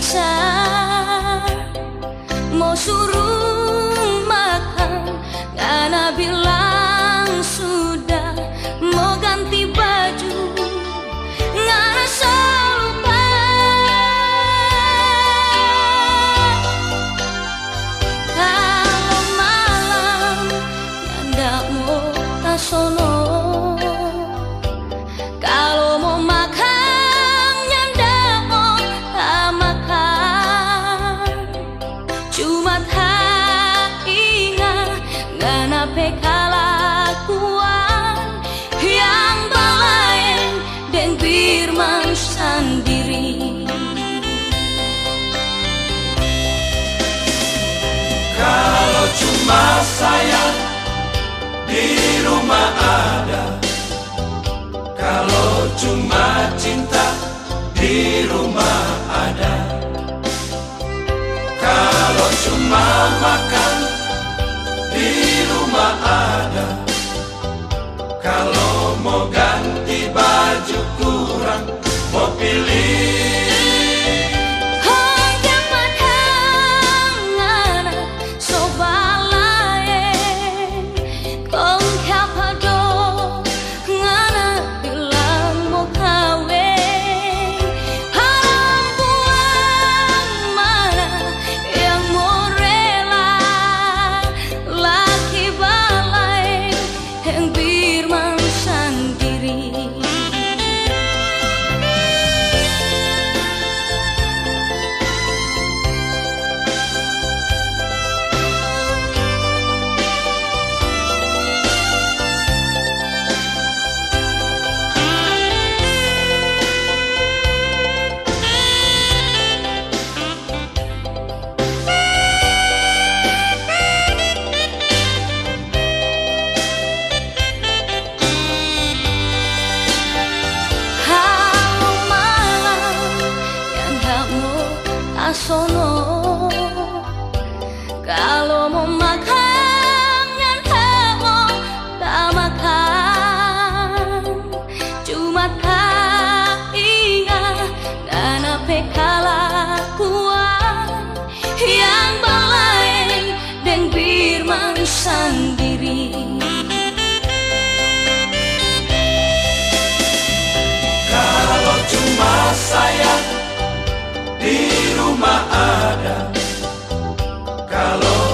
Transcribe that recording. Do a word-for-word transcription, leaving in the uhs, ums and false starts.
bisa. Mau suruh makan, Ngana bilang sudah. Mau ganti baju, Ngana lupa. Kalau malam Ngana mau tasono, kalau mau makan Ngana mau tak makan. Cuma tak ingat Ngana pekalakuan yang balain dan firman sendiri. Kalau cuma sayang di rumah ada, kalau cuma cinta di rumah ada, kalau cuma makan di rumah ada, kalau mau ganti baju kurang mau pilih. Sono, kalau mau makan Ngana mau tak makan. Cuma tak ingat Ngana pekalakuan yang balain dan firman sendiri. Kalau cuma sayang di rumah ada, kalau